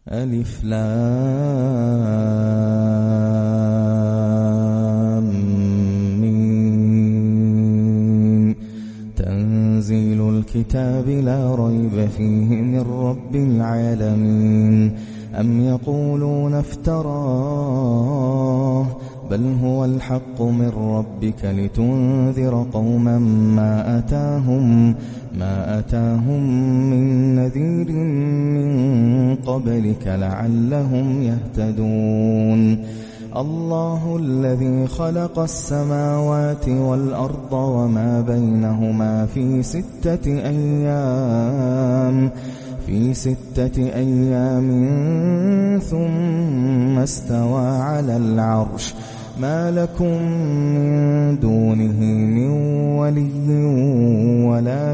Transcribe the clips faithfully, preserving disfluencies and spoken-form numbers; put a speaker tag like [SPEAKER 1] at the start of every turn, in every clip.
[SPEAKER 1] ألف لام ميم. تنزيل الكتاب لا ريب فيه من رب العالمين. أم يقولون افتراه بل هو الحق من ربك لتنذر قوما ما أتاهم ما أتاهم من نذير من قبلك لعلهم يهتدون. الله الذي خلق السماوات والأرض وما بينهما في ستة أيام في ستة أيام ثم استوى على العرش. ما لكم من دونه من ولي ولا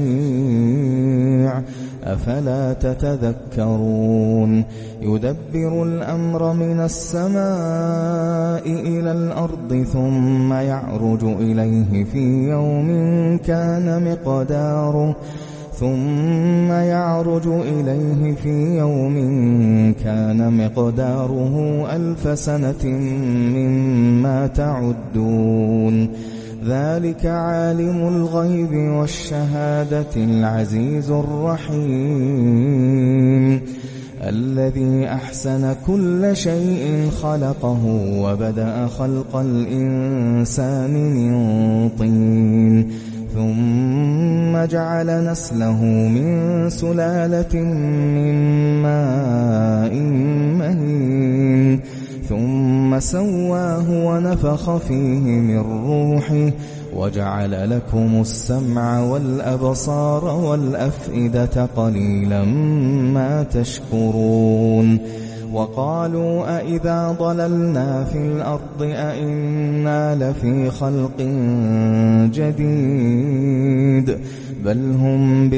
[SPEAKER 1] شفيع أفلا تتذكرون. يدبر الأمر من السماء إلى الأرض ثم يعرج إليه في يوم كان مقداره ثم يعرج إليه في يوم كان مقداره ألف سنة مما تعدون. ذلك عالم الغيب والشهادة العزيز الرحيم الذي أحسن كل شيء خلقه وبدأ خلق الإنسان من طين ثم جعل نسله من سلالة من ماء مهين ثم سواه ونفخ فيه من روحه وجعل لكم السمع والأبصار والأفئدة قليلا ما تشكرون. وقالوا أئذا ضللنا في الأرض أئنا لفي خلق جديد بل هم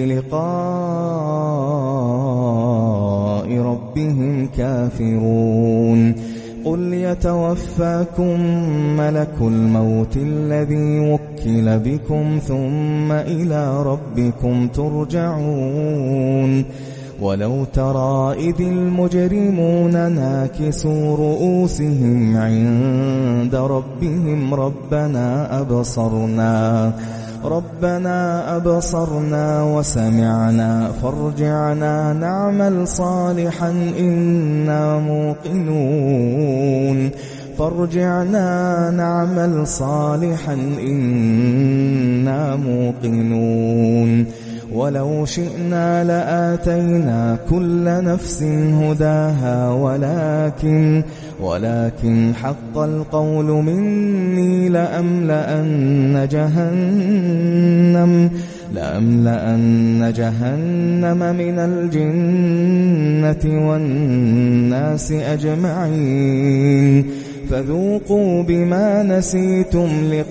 [SPEAKER 1] بلقاء ربهم كافرون. قل يتوفاكم ملك الموت الذي وكل بكم ثم إلى ربكم ترجعون. ولو ترى إذ المجرمون ناكسوا رؤوسهم عند ربهم ربنا أبصرنا ربنا أبصرنا وسمعنا فارجعنا نعمل صالحا إنا موقنون فارجعنا نعمل صالحا إنا موقنون. ولو شئنا لآتينا كل نفس هداها ولكن ولكن حق القول مني لأملأن جهنم لأملأن جهنم من الجنة والناس أجمعين. فذوقوا بما نسيتم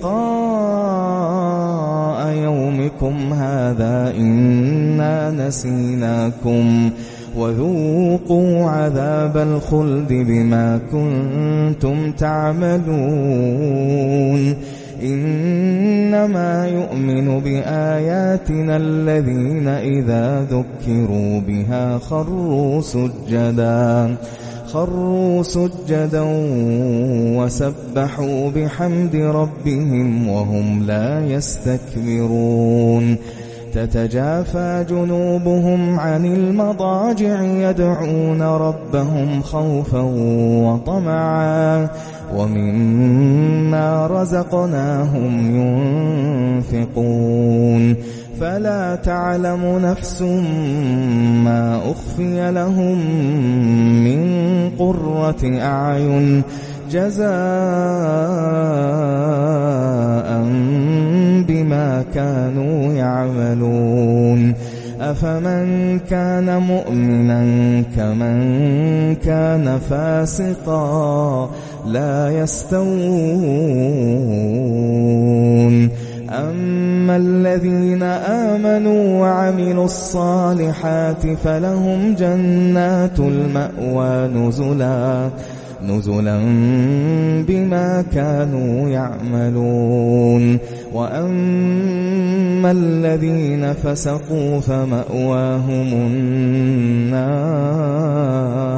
[SPEAKER 1] لقاء يومكم هذا إنا نسيناكم وذوقوا عذاب الخلد بما كنتم تعملون. إنما يؤمن بآياتنا الذين إذا ذكروا بها خروا سجدا خروا سجدا وسبحوا بحمد ربهم وهم لا يستكبرون. تتجافى جنوبهم عن المضاجع يدعون ربهم خوفا وطمعا ومما رزقناهم ينفقون. فلا تعلم نفس ما أخفي لهم من قرة أعين جزاء بما كانوا يعملون. أفمن كان مؤمنا كمن كان فاسقا لا يستوون. أما الذين آمنوا وعملوا الصالحات فلهم جنات المأوى نزلا نزلا بما كانوا يعملون. وأما الذين فسقوا فمأواهم النار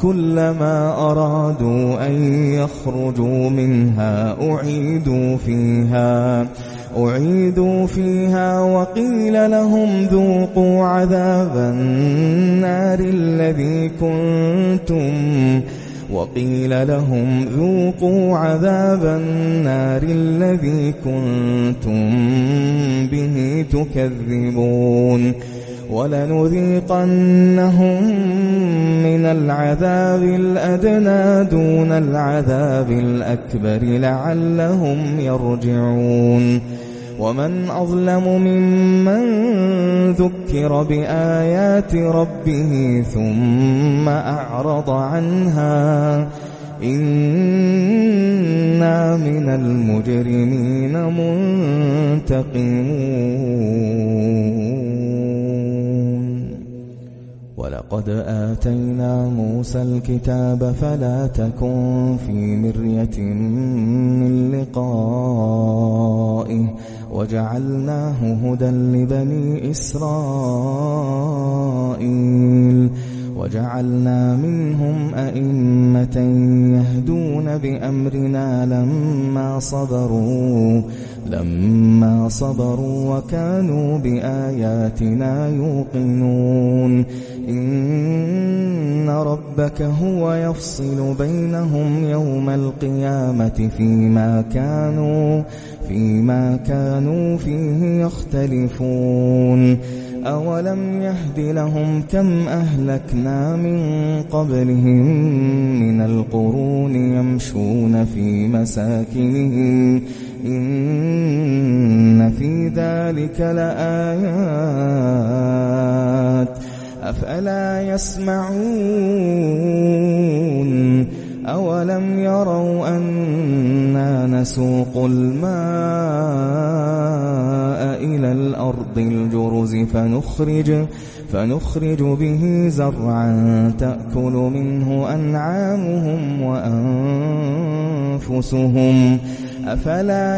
[SPEAKER 1] كلما أرادوا أن يخرجوا منها أعيدوا فيها أعيدوا فيها وقيل لهم ذوقوا عذاب النار الذي كنتم وقيل لهم ذوقوا عذاب النار الذي كنتم به تكذبون ولنذيقنهم من العذاب الأدنى دون العذاب الأكبر لعلهم يرجعون ومن أظلم ممن ذكر بآيات ربه ثم أعرض عنها إنا من المجرمين منتقمون ولقد آتينا موسى الكتاب فلا تكن في مرية من لقائه وجعلناه هدى لبني إسرائيل وجعلنا منهم أئمة يهدون بأمرنا لما صبروا لما صبروا وكانوا بآياتنا يوقنون إن ربك هو يفصل بينهم يوم القيامة فيما كانوا فيما كانوا فيه يختلفون أولم يهد لهم كم أهلكنا من قبلهم من القرون يمشون في مساكنهم إن في ذلك لآيات أفلا يسمعون أولم يروا أنا نسوق الماء إلى الأرض الجرز فنخرج فنخرج به زرعا تأكل منه أنعامهم وأنفسهم أفلا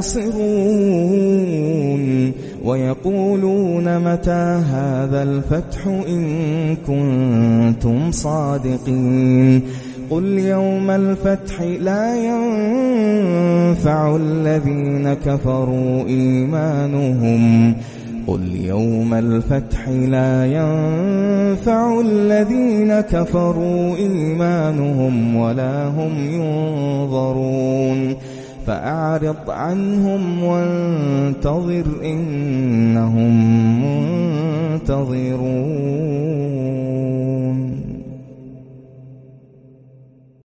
[SPEAKER 1] يبصرون ويقولون متى هذا الفتح إن كنتم صادقين قل يوم الفتح لا ينفع الذين كفروا إيمانهم قل يوم الفتح لا ينفع الذين كفروا إيمانهم ولا هم ينظرون فأعرض عنهم وانتظر إنهم منتظرون